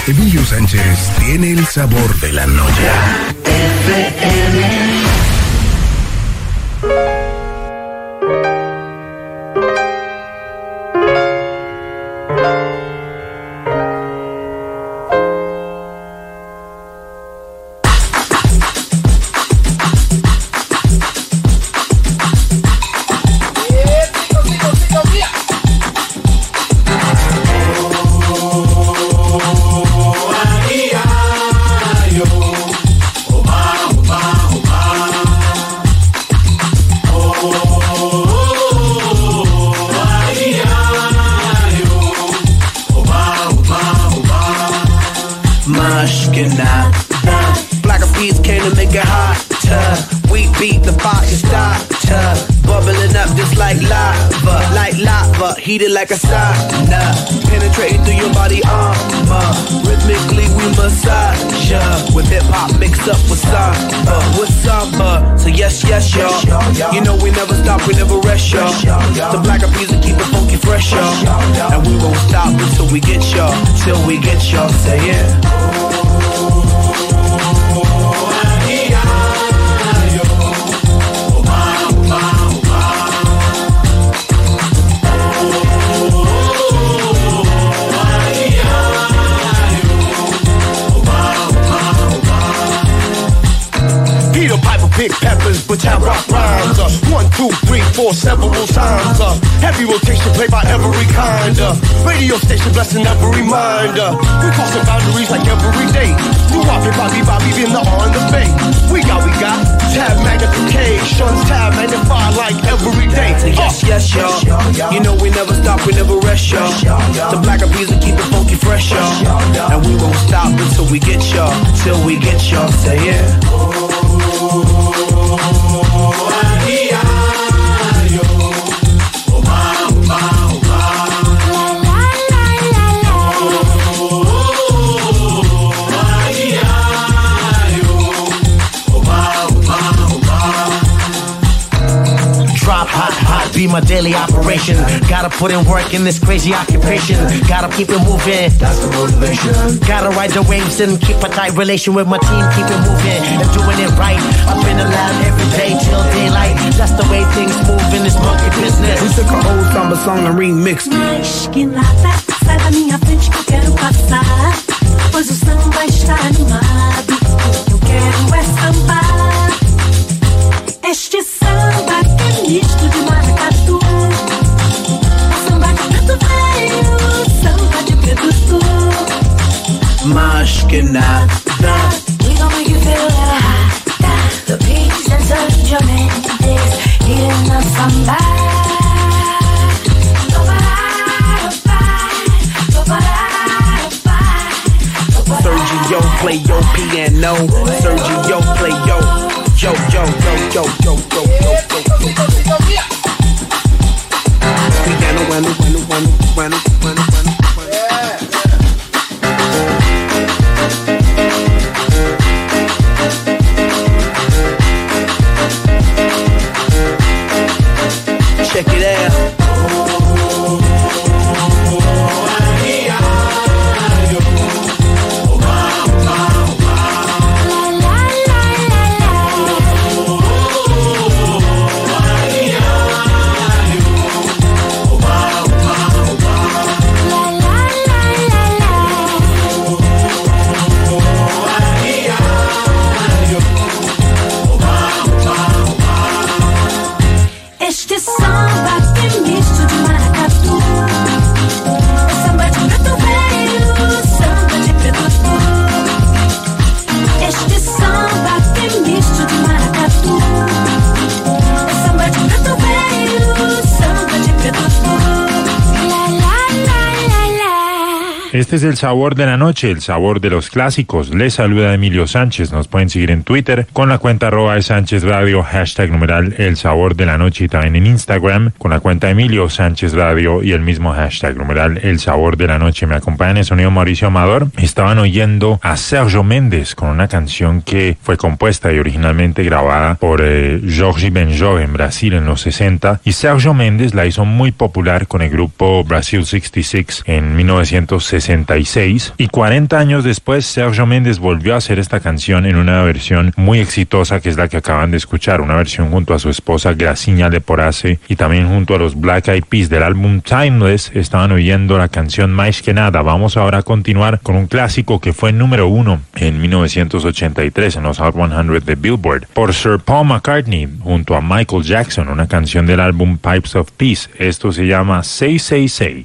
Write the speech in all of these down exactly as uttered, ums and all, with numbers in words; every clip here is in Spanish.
Emilio Sánchez tiene el sabor de la noche. F M. Black of peas came to make it hotter. We beat the fire starter, bubbling up just like lava, like lava, heated like a sauna, penetrating through your body armor. Rhythmically we massage ya, with hip hop mixed up with samba, with samba. So yes, yes, y'all. You know we never stop, we never rest, y'all. The Black of peas will keep it funky fresh, y'all. And we won't stop until we get y'all, till we get y'all. Say yeah. Peter Piper pick peppers, but have rock rhymes. Uh, one, two, three, four, several times. Uh, heavy rotation played by every kind. Uh, radio station blessing every mind. Uh, we crossing boundaries like every day. New Bobby, Bobby, Bobby, in the on the bay. We got, we got tab magnification, tab magnified like every day. Uh. Yes, yes, y'all. You know we never stop, we never rest, y'all. The Black of peas will keep it funky fresh, y'all. And we won't stop until we get y'all, till we get y'all. Say yeah. Drop hot, hot, be my daily operation. Gotta put in work in this crazy occupation. Gotta keep it moving, that's the motivation. Gotta ride the waves and keep a tight relation with my team. Keep it moving and doing it right. Up in the lab every day till daylight. That's the way things move in this monkey business. We took a whole samba song and remixed. Mais que nada, sai da minha frente que eu quero passar. Pois o samba está animado. O que eu quero é sambar. Este samba que é misto de maracatu. Samba de preto velho, samba de preto tu. Mais que nada. We gon' make you feel hot. The peace and Sergio Mendes heating up samba. Sergio play your piano. Sergio play yo. Yo, yo, yo, yo, yo, yo, yo, yo, yo, yo. Piano, bueno, bueno, bueno, bueno, bueno, bueno. Check it out. Este samba que é misto de maracatu. Samba de preto velho, samba de preto tu. Este samba que é misto de maracatu. Samba de preto velho, samba de preto tu. La la la la la. Este es el sabor de la noche, el sabor de los clásicos. Les saluda Emilio Sánchez. Nos pueden seguir en Twitter con la cuenta arroba de Sánchez Radio, hashtag numeral el sabor de la noche, y también en Instagram con la cuenta Emilio Sánchez Radio y el mismo hashtag numeral el sabor de la noche. Me acompaña en el sonido Mauricio Amador. Estaban oyendo a Sergio Mendes con una canción que fue compuesta y originalmente grabada por eh, Jorge Benjor en Brasil en los sesenta, y Sergio Mendes la hizo muy popular con el grupo Brasil sesenta y seis en mil novecientos sesenta sesenta y seis, y cuarenta años después Sergio Méndez volvió a hacer esta canción en una versión muy exitosa, que es la que acaban de escuchar, una versión junto a su esposa Graciña Leporace y también junto a los Black Eyed Peas del álbum Timeless. Estaban oyendo la canción Mais que Nada. Vamos ahora a continuar con un clásico que fue número uno en mil novecientos ochenta y tres en los Hot cien de Billboard por Sir Paul McCartney junto a Michael Jackson, una canción del álbum Pipes of Peace. Esto se llama Say Say Say.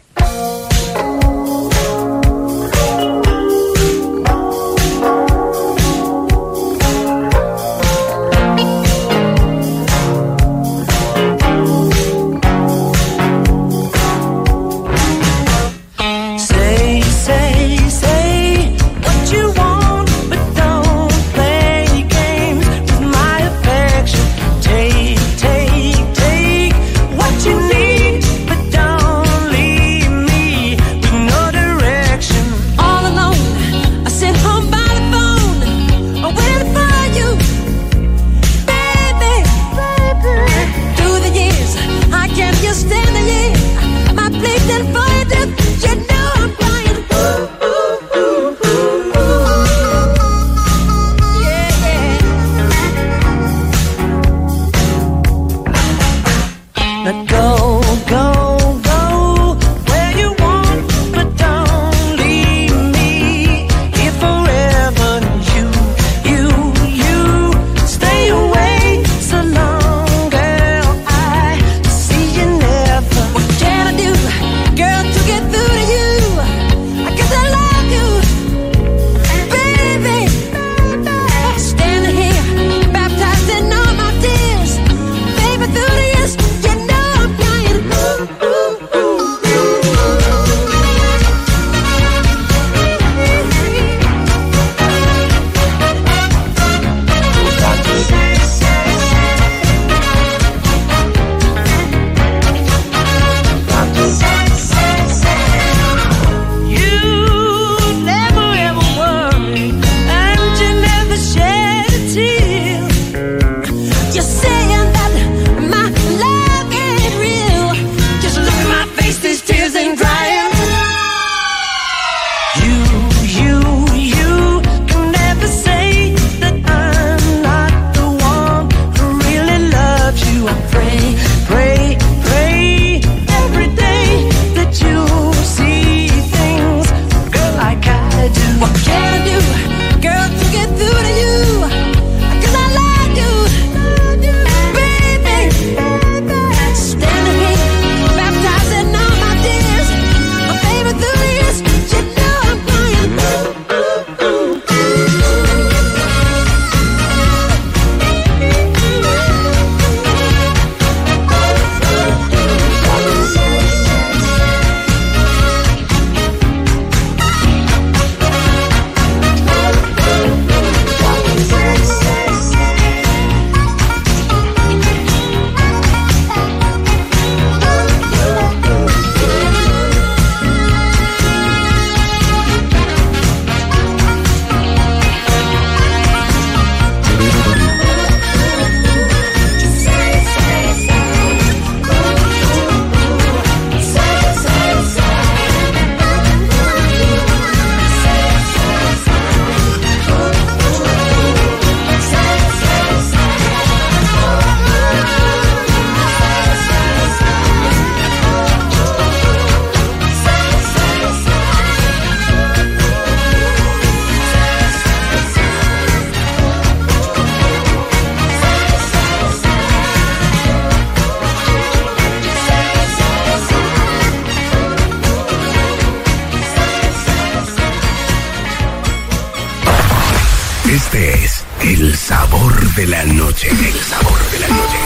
Este es el sabor de la noche. El sabor de la noche.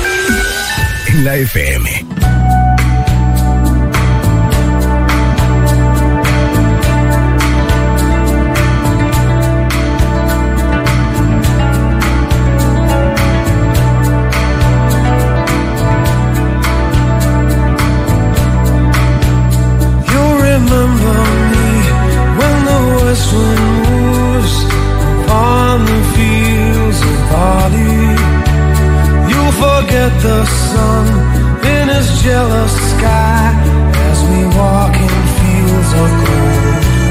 En la F M. The sun in his jealous sky as we walk in fields of gold.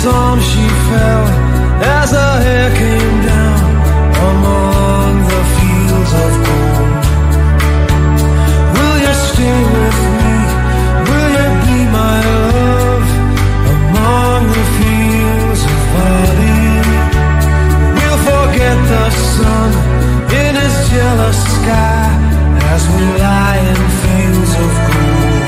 storm she fell as her hair came down among the fields of gold. Will you stay with me? Will you be my love among the fields of barley? We'll forget the sun in his jealous sky as we lie in fields of gold.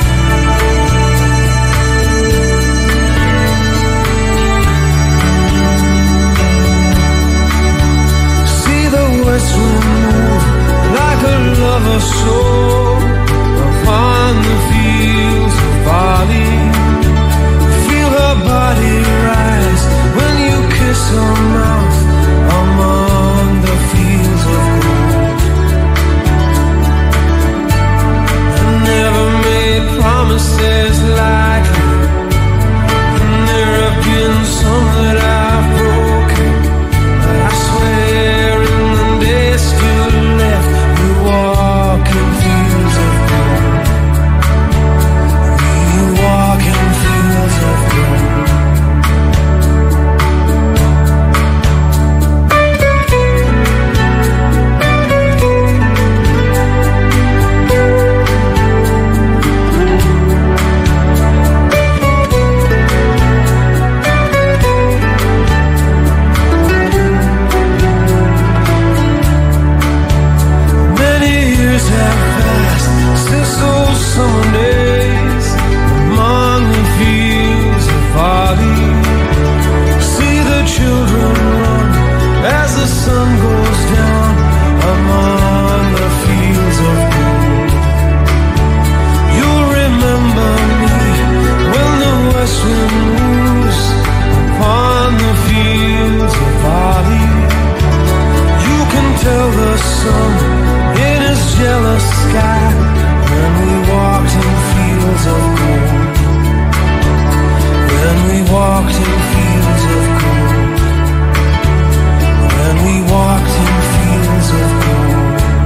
See the west wind move like a lover's soul upon the fields of barley. Feel her body rise when you kiss her mouth among the fields of gold. I never made promises lightly, and there have been some that I've broken, but I swear in the days still left we walk in fields of gold. We walk in fields of gold. Many years have passed since those summer days among the fields of barley. See the children run as the sun goes down among the fields of gold. You'll remember me when the west wind moves upon the fields of barley. You can tell the sun in his jealous sky when we walked in fields of gold. When we walked in fields of gold. When we walked in fields of gold.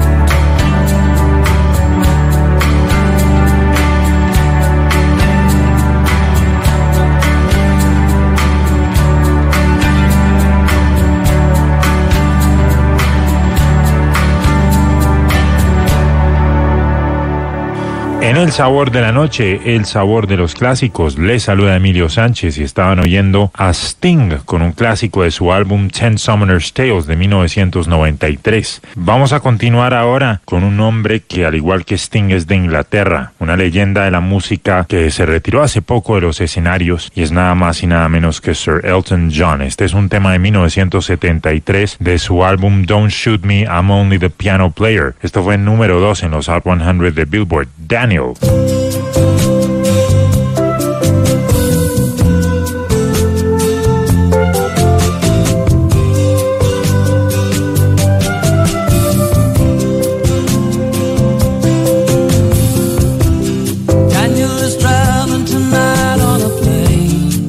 En El Sabor de la Noche, el sabor de los clásicos, les saluda Emilio Sánchez y estaban oyendo a Sting con un clásico de su álbum Ten Summoner's Tales de mil novecientos noventa y tres. Vamos a continuar ahora con un hombre que, al igual que Sting, es de Inglaterra, una leyenda de la música que se retiró hace poco de los escenarios y es nada más y nada menos que Sir Elton John. Este es un tema de mil novecientos setenta y tres de su álbum Don't Shoot Me, I'm Only the Piano Player. Esto fue número dos en los Hot cien de Billboard. Daniel. Daniel is traveling tonight on a plane.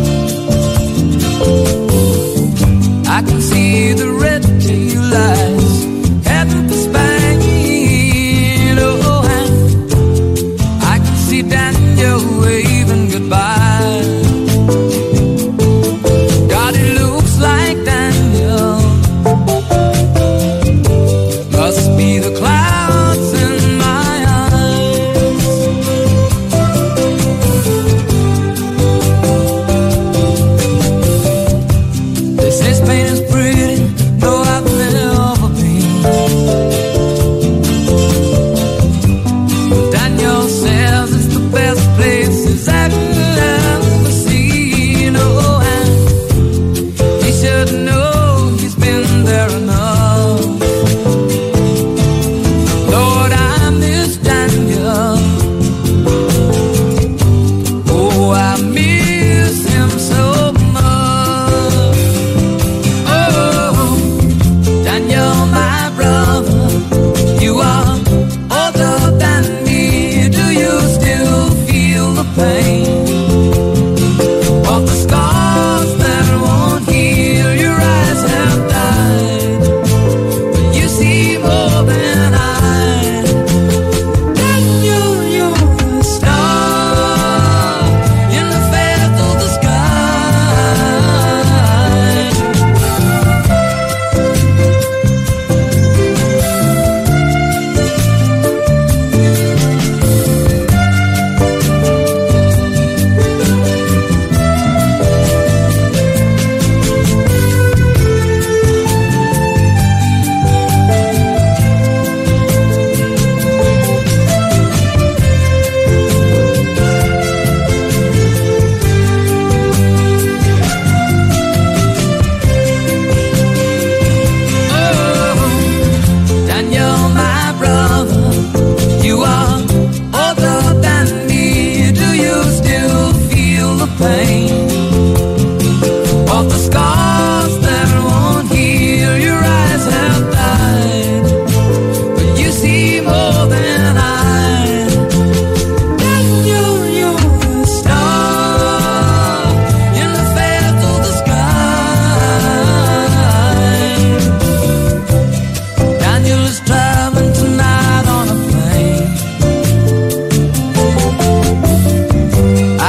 I can see the red tail lights heading for Spain. Oh, and I can see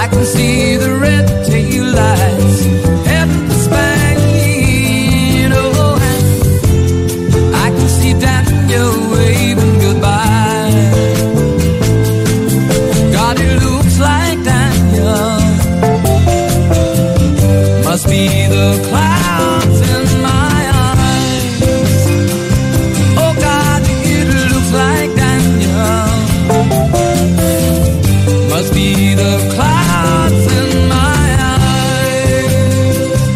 can see the red tail lights heading for Spain. Oh, and I can see Daniel waving goodbye. God, it looks like Daniel must be the clouds in my eyes. Oh God, it looks like Daniel must be the clouds in my eyes.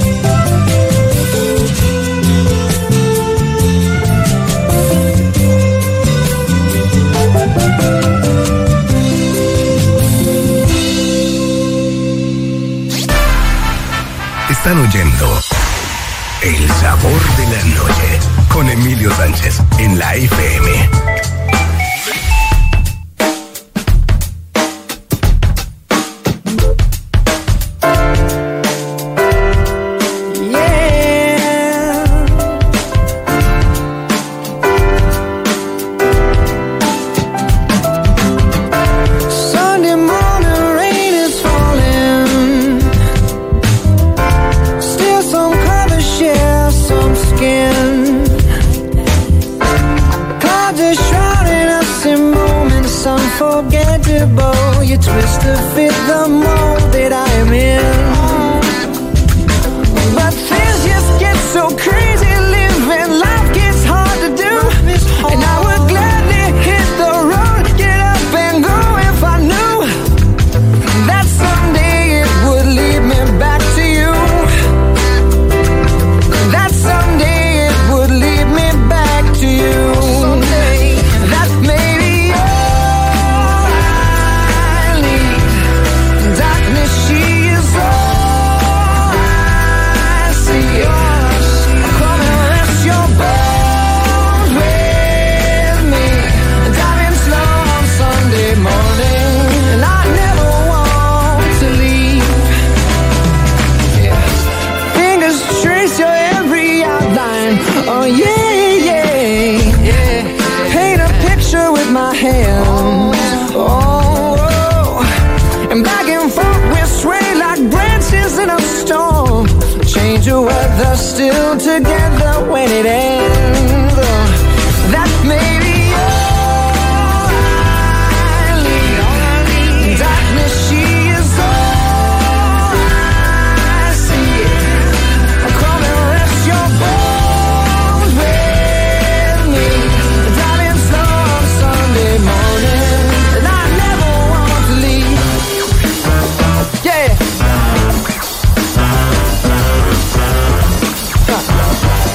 Están oyendo El Sabor de la Noche con Emilio Sánchez en la F M. You twist to fit the mold that I am in. But things just get so crazy, living life gets hard to do. And I would gladly hit the road, get up and go if I knew that someday it would lead me back to you. That someday it would lead me back to you. Someday that maybe she is all I see. Come and rest your bones with me. Driving slow on Sunday morning, and I never want to leave. Yeah. Fingers trace your every outline. Oh yeah, yeah, yeah. Paint a picture with my hands. Oh, oh. And back and forth we sway like branches in a storm. Change your weather, still together when it ends. Oh, that may be all I need. Darkness, she is all I see. Come and rest your bones with me. Driving slow on Sunday morning, and I never want to leave. Yeah.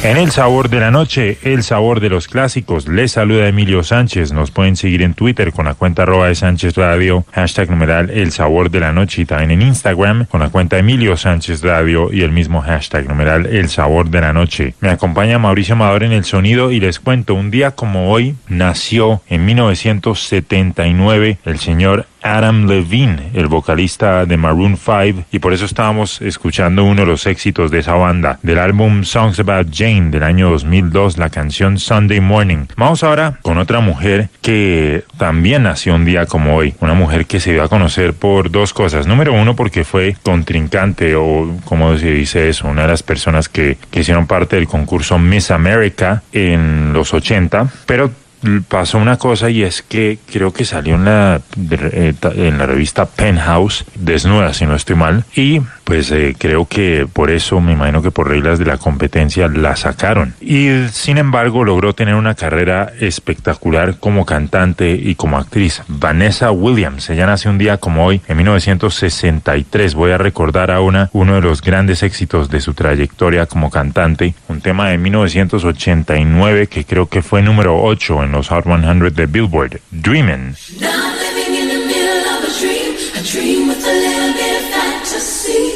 En El Sabor de la Noche, el sabor de los clásicos, les saluda Emilio Sánchez. Nos pueden seguir en Twitter con la cuenta arroba de Sánchez Radio, hashtag numeral El Sabor de la Noche, y también en Instagram con la cuenta Emilio Sánchez Radio y el mismo hashtag numeral El Sabor de la Noche. Me acompaña Mauricio Amador en el sonido y les cuento, un día como hoy nació en mil novecientos setenta y nueve el señor Adam Levine, el vocalista de Maroon five, y por eso estábamos escuchando uno de los éxitos de esa banda, del álbum Songs About Jane del año dos mil dos, la canción Sunday Morning. Vamos ahora con otra mujer que también nació un día como hoy, una mujer que se dio a conocer por dos cosas. Número uno, porque fue contrincante, o como se dice eso, una de las personas que, que hicieron parte del concurso Miss America en los ochenta, pero pasó una cosa, y es que creo que salió en la en la revista Penthouse desnuda, si no estoy mal, y pues eh, creo que por eso, me imagino que por reglas de la competencia, la sacaron. Y sin embargo logró tener una carrera espectacular como cantante y como actriz. Vanessa Williams, ella nació un día como hoy en mil novecientos sesenta y tres. Voy a recordar a una, uno de los grandes éxitos de su trayectoria como cantante, un tema de mil novecientos ochenta y nueve que creo que fue número ocho en los Hot cien de Billboard, Dreamin'. Now living in the middle of a dream, a dream with a little bit of fantasy.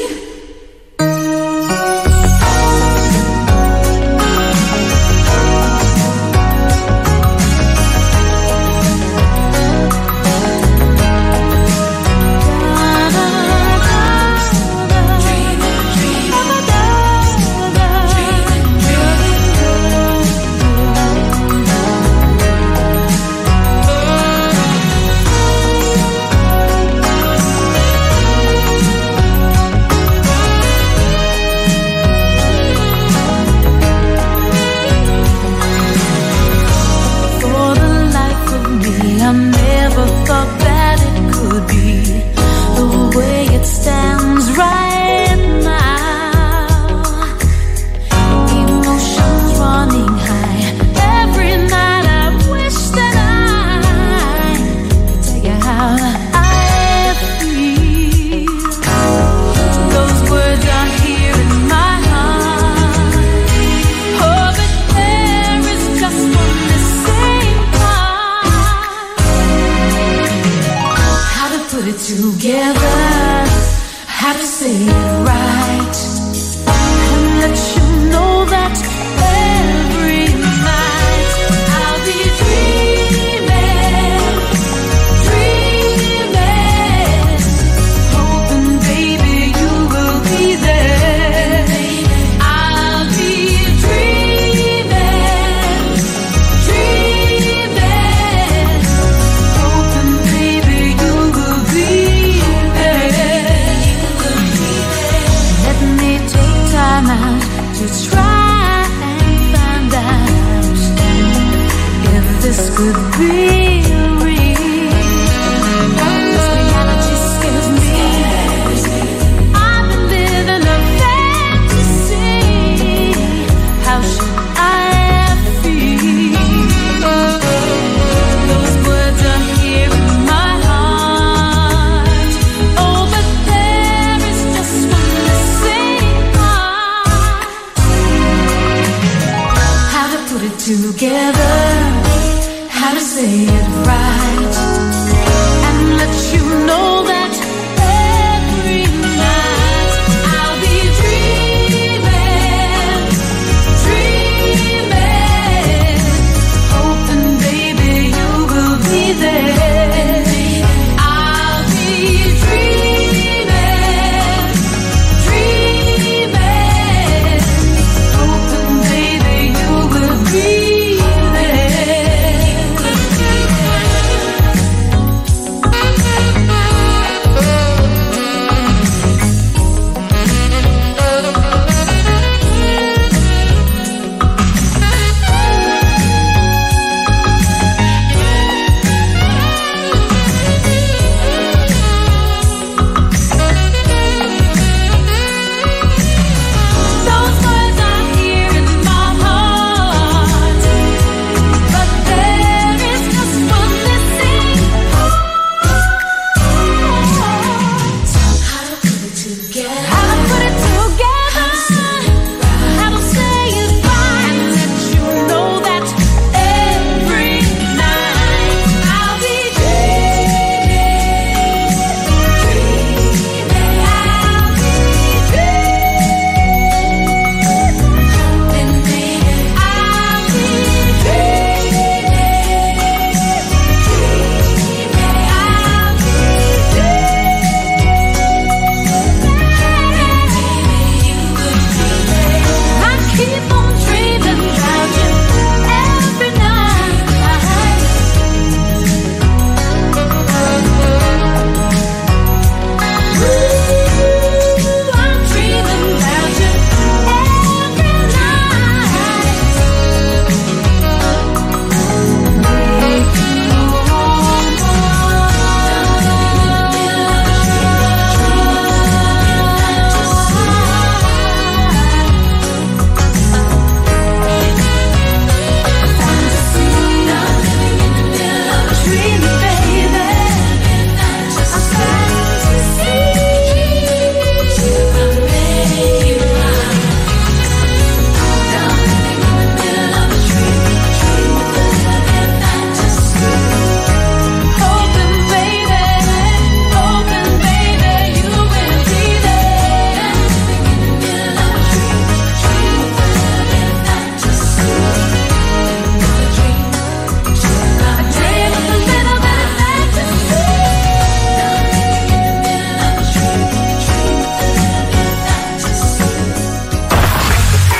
Let me take time out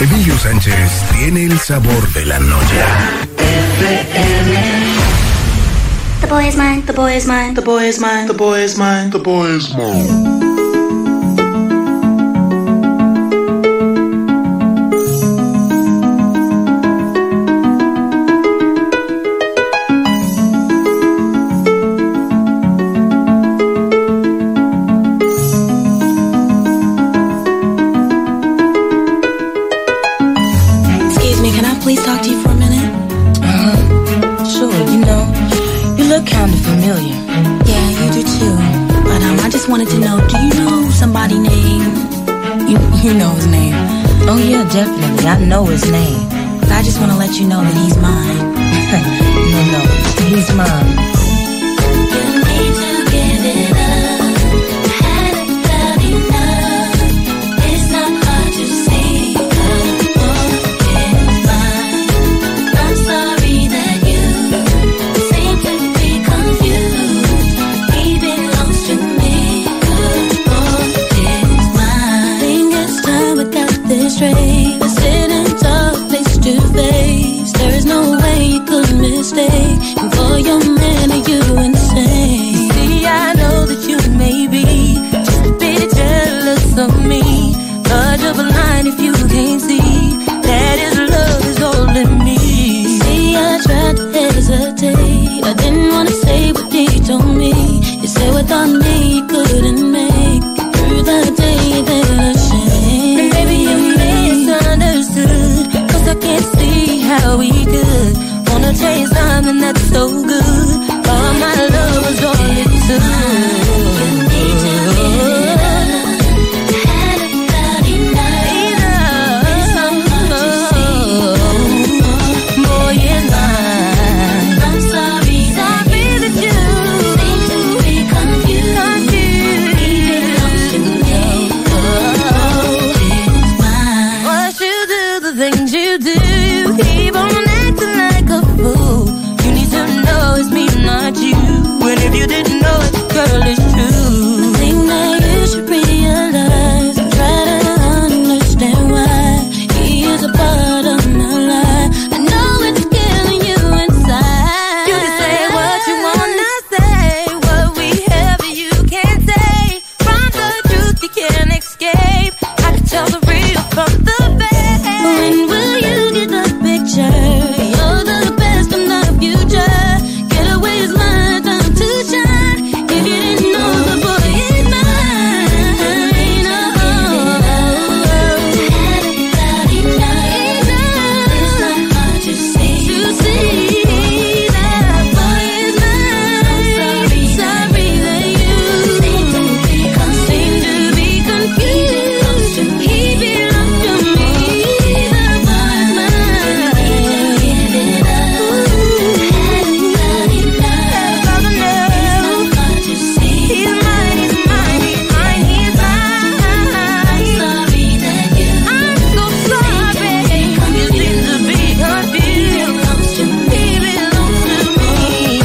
Emilio Sánchez tiene el sabor de la noche. The boy is mine, the boy is mine, the boy is mine, the boy is mine, the boy is mine. Please talk to you for a minute? Uh-huh. Sure, you know, you look kind of familiar. Yeah, you do too. But um, I just wanted to know, do you know somebody named... You, you know his name. Oh yeah, definitely. I know his name. But I just want to let you know that he's mine. No, no, he's mine. You need to give it up. Had about enough. It's not hard to see. We're sitting talk face to face. There is no way you could mistake. And for your man, are you insane? See, I know that you may be just a bit jealous of me. But you're blind if you can't see that his love is all in me. See, I tried to hesitate. I didn't want to say what he told me. You said without me you couldn't make it through the day that I shame. And baby, you misunderstood, cause I can't see how we could. Wanna tell you something that's so good. All my love was all it took. You need to give it up. Had about enough. It's not hard to see. Boy, it's mine. I'm sorry, sorry that you seem to be confused. Confused. He belongs to me. Oh, it's mine. What you do, the things you do, you keep on acting like a fool. You need to know it's me, not you. And if you didn't know it, girl, it's true. I think that you should realize and try to understand why he is a part of my life. I know it's killing you inside. You can say what you wanna say, what we have you can't say. From the truth you can't escape. I can tell the real from the fake. When will you get the picture? You're the best in the future. Get away is my time to shine. If you didn't know, the boy is mine. Oh, had about enough. It's not hard to see. To see that boy is mine. Sorry that you seem to be confused. Seem to be confused. He belongs to me. The boy is mine. Give it up. Had about enough. It's not hard to see. He's mine, he's mine, he's mine, he's mine. I'm sorry that you. I'm so sorry. You seem to be confused. He belongs to me. He belongs to me.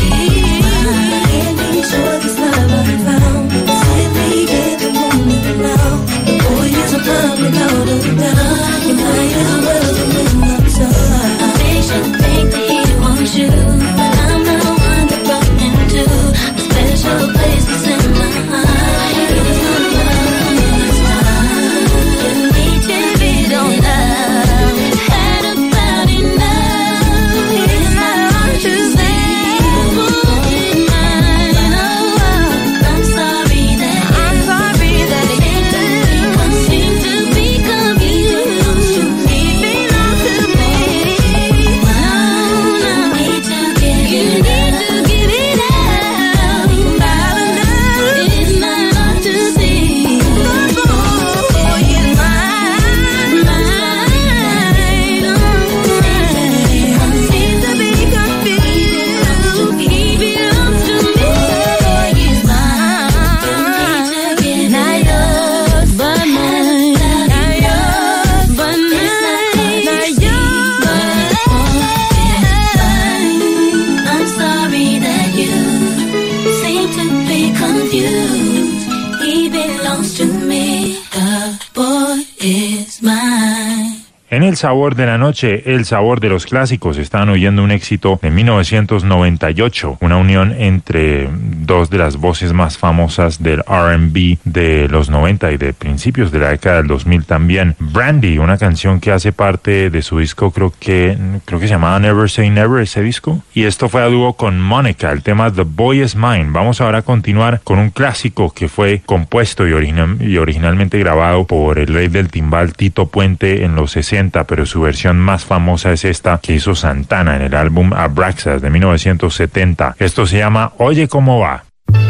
Can't be sure this love I found. Simply get the moment now. The boy is a love without a doubt. You might as well believe my time. They should think that he wants you, but I'm the one that brought him to a special place that's in my heart. He's gonna love me this time. You need to be don't love. Had about enough. It's not hard to say. Boy, it's mine. Oh, I'm sorry that I'm sorry that you seem to be confused. He belongs to me. No, no, need to give you need to give it up. About enough. It's not hard to see. The boy is mine, mine. Seems to be confused. He belongs to me. The boy is mine. Not yours, but mine. Not yours, but mine. Not yours, but I'm sorry that you seem to be confused. He belongs to me. The boy is mine. En El Sabor de la Noche, el sabor de los clásicos, están oyendo un éxito de mil novecientos noventa y ocho, una unión entre dos de las voces más famosas del R and B de los noventa y de principios de la década del dos mil también. Brandy, una canción que hace parte de su disco, creo que creo que se llamaba Never Say Never, ese disco. Y esto fue a dúo con Mónica, el tema The Boy Is Mine. Vamos ahora a continuar con un clásico que fue compuesto y, origina- y originalmente grabado por el rey del timbal Tito Puente en los sesenta, pero su versión más famosa es esta que hizo Santana en el álbum Abraxas de mil novecientos setenta. Esto se llama Oye Cómo Va.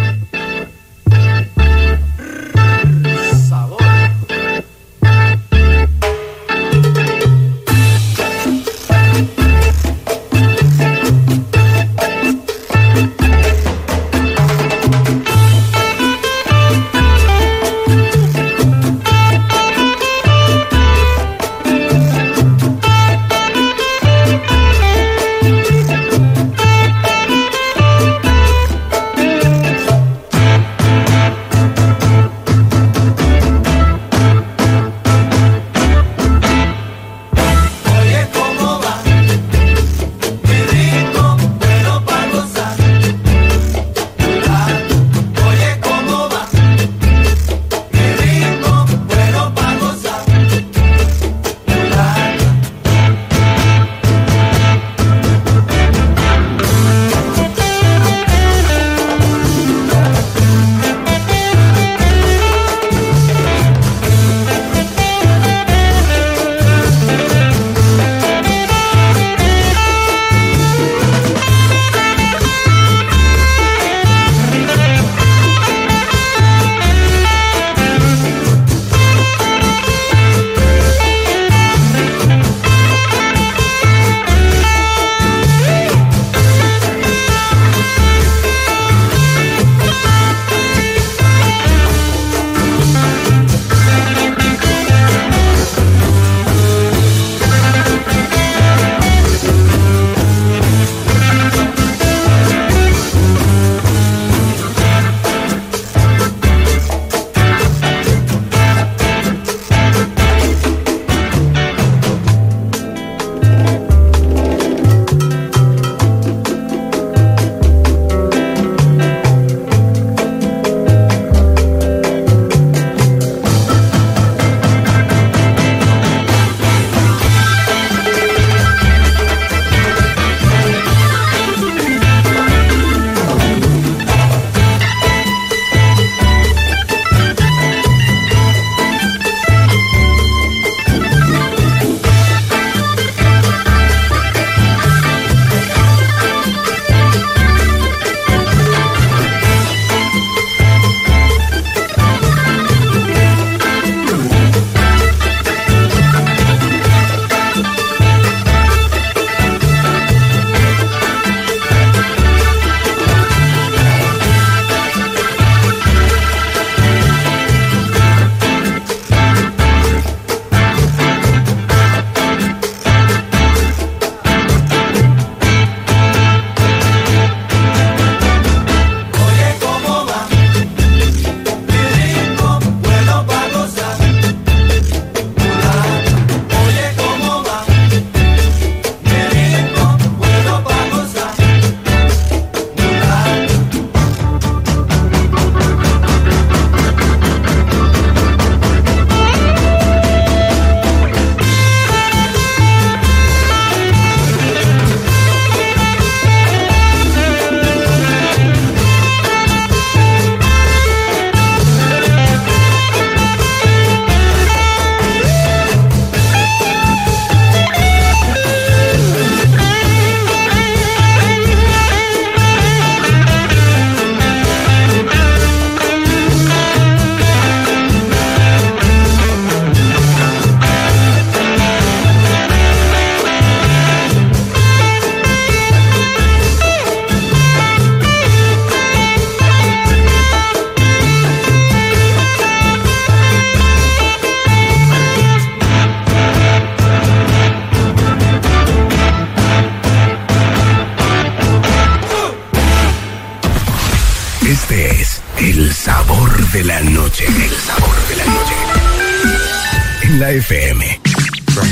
Este es el sabor de la noche. El sabor de la noche. En la F M. Bring it.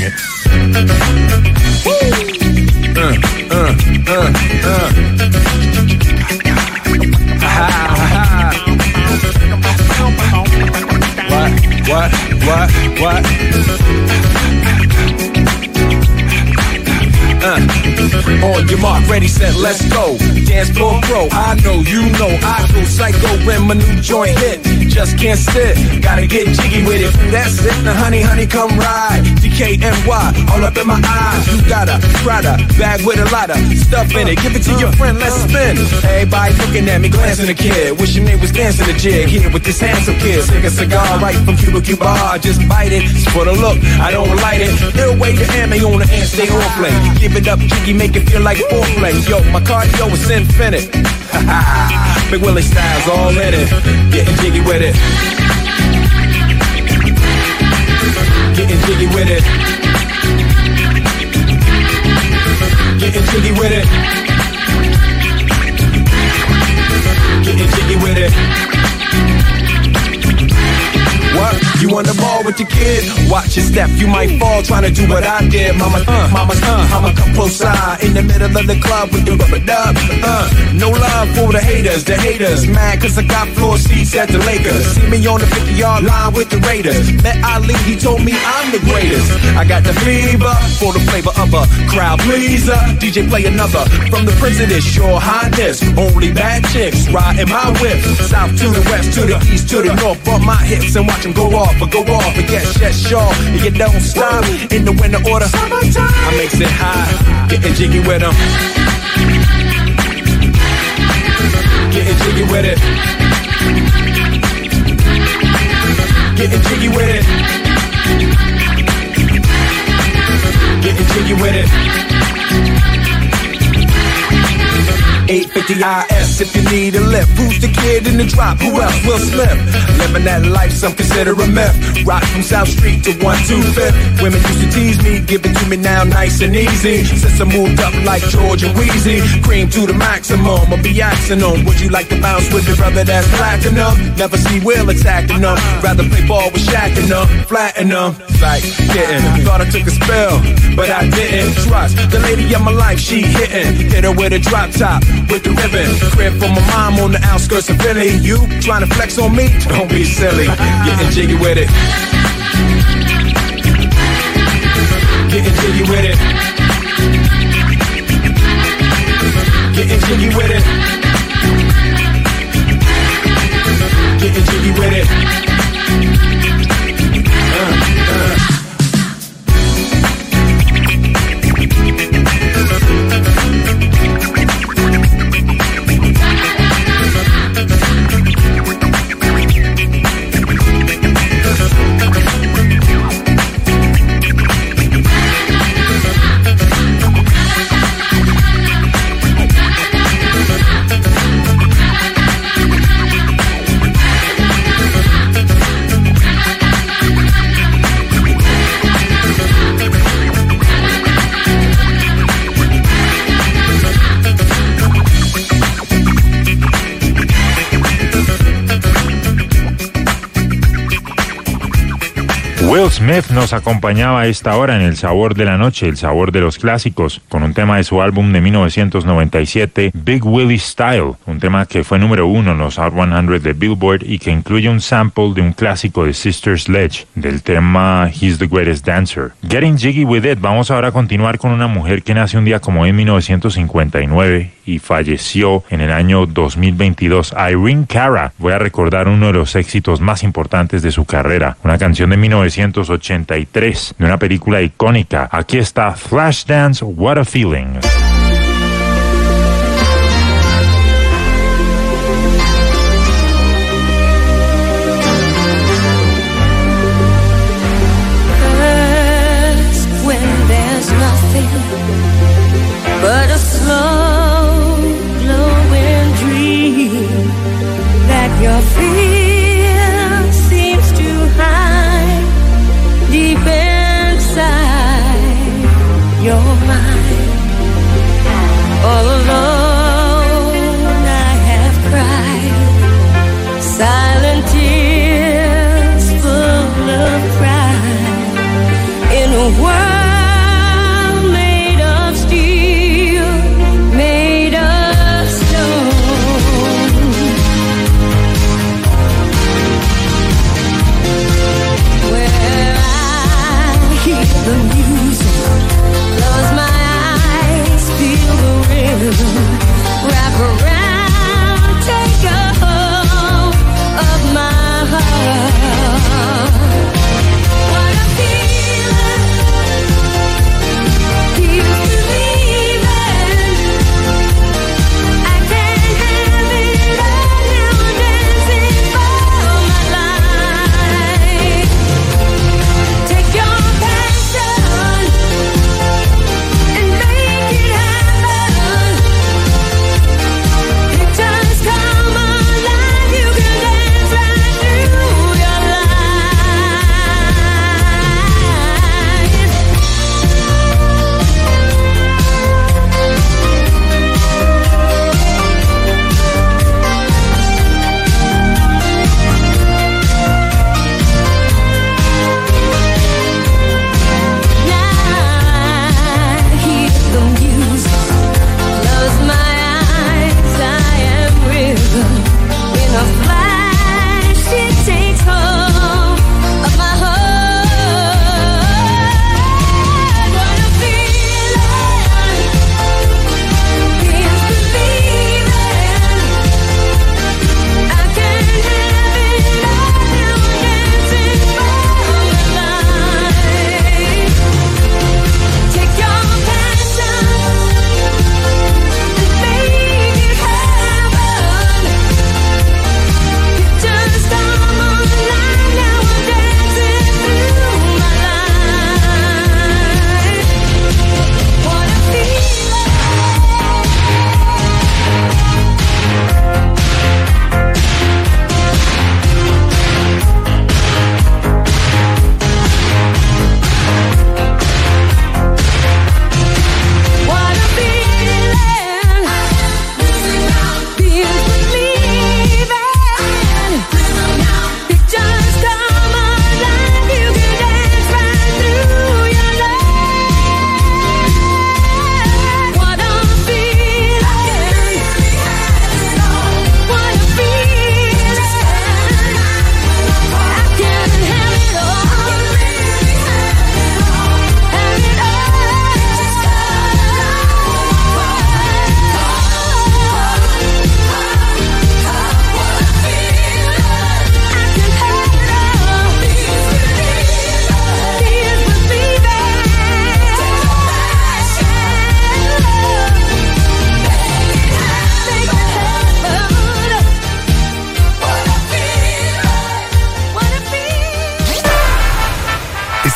Uh, uh, uh, uh. Ha, ha, ha. What, what, what, what? Uh, on your mark, ready, set, let's go. Dance floor pro, I know, you know, I go psycho when my new joint hit. Just can't sit, gotta get jiggy with it. That's it, now honey, honey, come ride. D K N Y, all up in my eyes. You got a Prada bag with a lot of stuff in it. Give it to your friend, let's spin. Everybody looking at me, glancing a kid. Wishing they was dancing a jig here with this handsome kid. Take a cigar right from Cuba Cuba, just bite it. It's for the look, I don't light it. Ill way to ammo on the hand, stay on play. Give it up, jiggy, make it feel like foreplay. Yo, my cardio is infinite. Ha ha, Big Willie style's all in it. Getting jiggy with it. Getting jiggy with it. Getting jiggy with it. Getting jiggy with it. What? You on the ball with your kid? Watch your step, you might fall trying to do what I did. Mama, uh, mama, uh, I'ma come close side in the middle of the club with the rubber dub. Uh, no love for the haters, the haters. Mad cause I got floor seats at the Lakers. See me on the fifty yard line with the Raiders. Met Ali, he told me I'm the greatest. I got the fever for the flavor of a crowd pleaser. D J play another from the Prince of this, your highness. Only bad chicks riding my whip. South to the west, to the east, to the north. Bump my hips and watch them go off. But go off and get shit sure. And you don't stop in the winter order. I makes it high, getting jiggy with them. Getting jiggy with it. Getting jiggy with it. Getting jiggy with it. eight fifty I S if you need a lift. Who's the kid in the drop? Who else? Will Smith. Living that life, some consider a myth. Rock from South Street to one two fifth. Women used to tease me, give it to me now nice and easy. Since I moved up like George and Wheezy, cream to the maximum, I'll be axing them. Would you like to bounce with your brother that's platinum? Never see Will attacking them. Rather play ball with Shaq and them, flatten them. Like, getting, thought I took a spell, but I didn't. Trust the lady of my life, she hitting. Hit her with a drop top, with the ribbon. Crib for my mom on the outskirts of Philly. You trying to flex on me? Don't be silly. Getting jiggy with it. Getting jiggy with it. Getting jiggy with it. Getting jiggy with it. Uh, uh. Will Smith nos acompañaba a esta hora en El Sabor de la Noche, el sabor de los clásicos, con un tema de su álbum de mil novecientos noventa y siete, Big Willie Style, un tema que fue número uno en los Hot cien de Billboard y que incluye un sample de un clásico de Sister Sledge, del tema He's the Greatest Dancer. Getting Jiggy With It, vamos ahora a continuar con una mujer que nació un día como en mil novecientos cincuenta y nueve y falleció en el año dos mil veintidós, Irene Cara. Voy a recordar uno de los éxitos más importantes de su carrera, una canción de mil novecientos ochenta y tres, de una película icónica. Aquí está Flashdance, What a Feeling. But a slow glowing dream that your fear seems to hide deep inside your mind.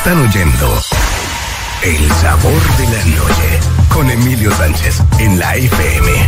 Están oyendo El Sabor de la Noche con Emilio Sánchez en la F M.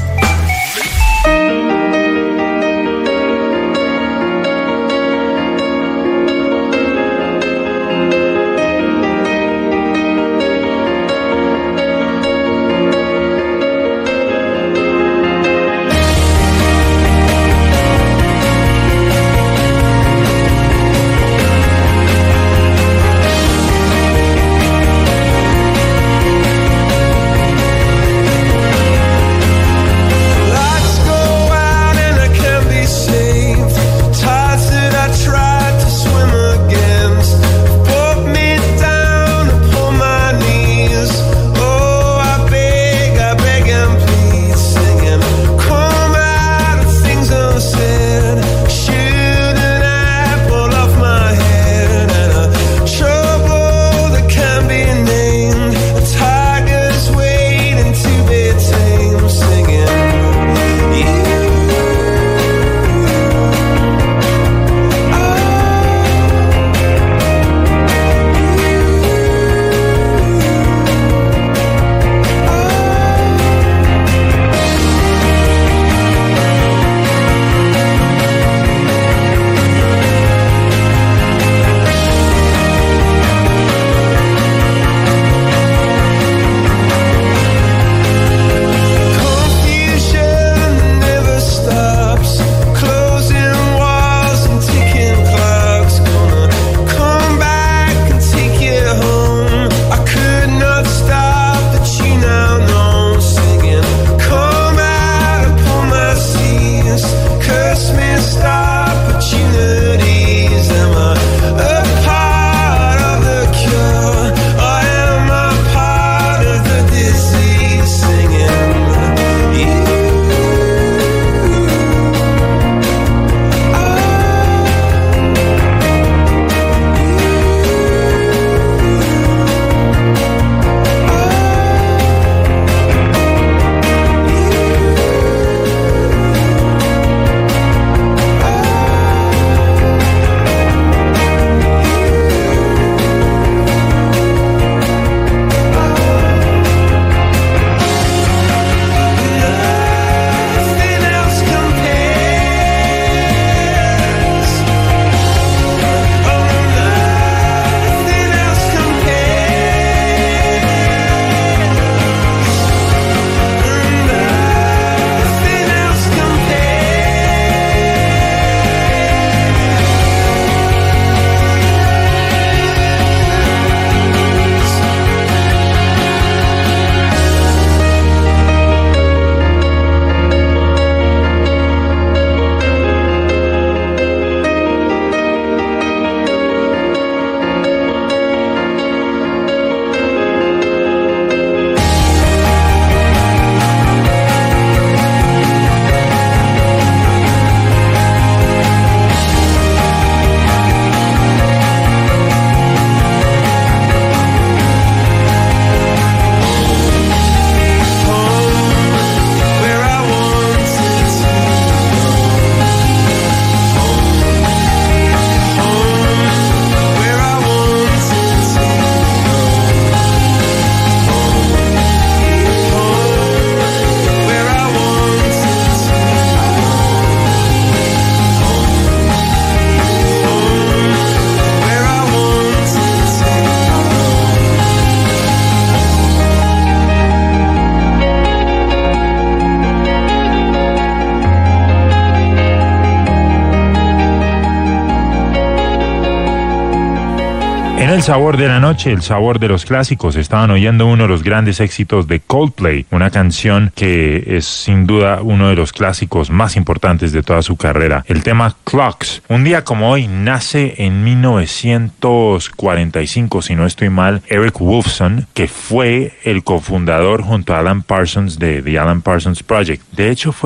En El Sabor de la Noche, el sabor de los clásicos, estaban oyendo uno de los grandes éxitos de Coldplay, una canción que es sin duda uno de los clásicos más importantes de toda su carrera, el tema Clocks. Un día como hoy nace en mil novecientos cuarenta y cinco, si no estoy mal, Eric Woolfson, que fue el cofundador junto a Alan Parsons de The Alan Parsons Project. De hecho, fue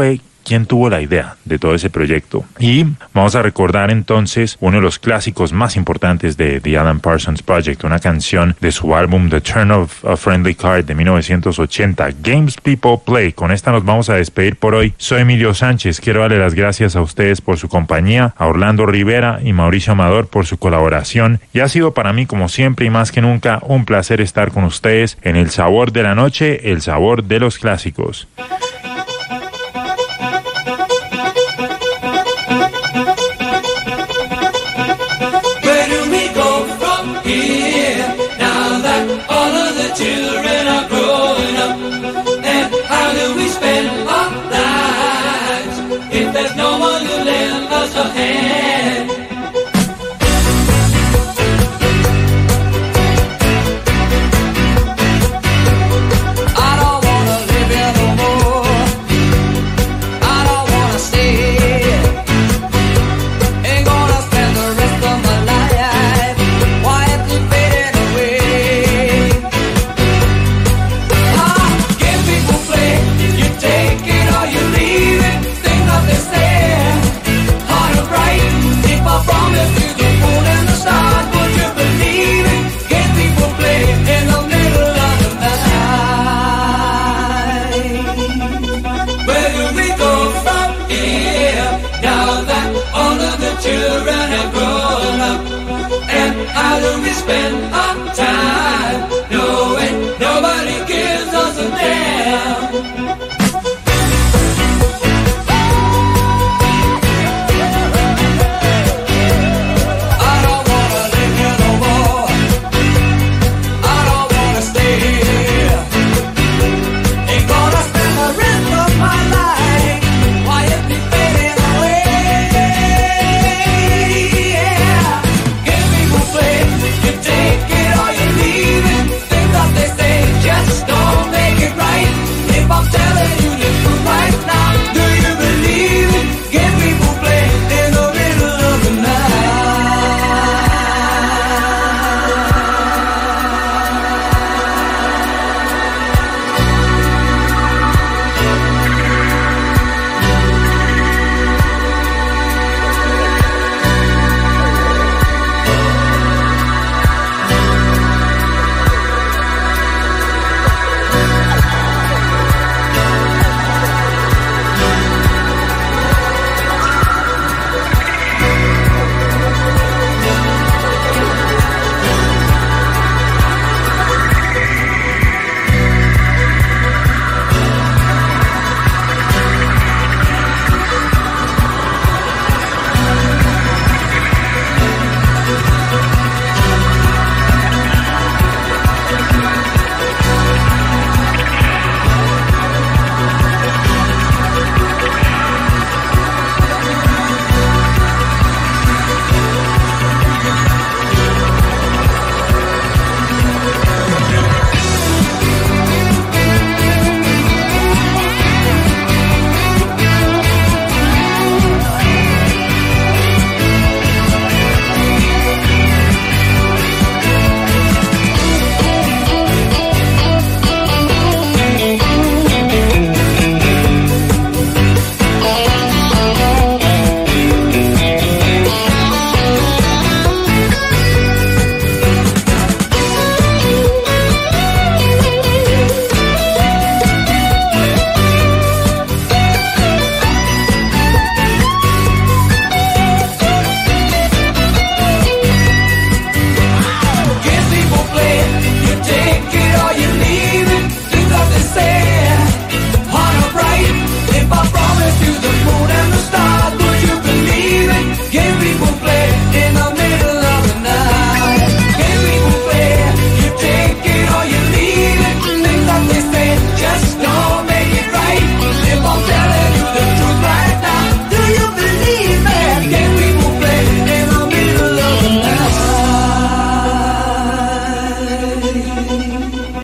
quién tuvo la idea de todo ese proyecto. Y vamos a recordar entonces uno de los clásicos más importantes de The Alan Parsons Project, una canción de su álbum The Turn of a Friendly Card de mil novecientos ochenta, Games People Play. Con esta nos vamos a despedir por hoy. Soy Emilio Sánchez, quiero darle las gracias a ustedes por su compañía, a Orlando Rivera y Mauricio Amador por su colaboración, y ha sido para mí, como siempre y más que nunca, un placer estar con ustedes en El Sabor de la Noche, el sabor de los clásicos. Where do we go from here now that all of the children are growing up? And how do we spend our lives if there's no one to lend us a hand? I don't wanna live here no more. I don't wanna stay. Ain't gonna spend the rest of my life quietly fading away. Ah, give people play. You take it or you leave it. Think of this there. Heart of right. If I promise you the moon and the stars, would you believe it? Give people play in the middle of the night. Where do we go from here now that all of the children have grown up? And how do we spend our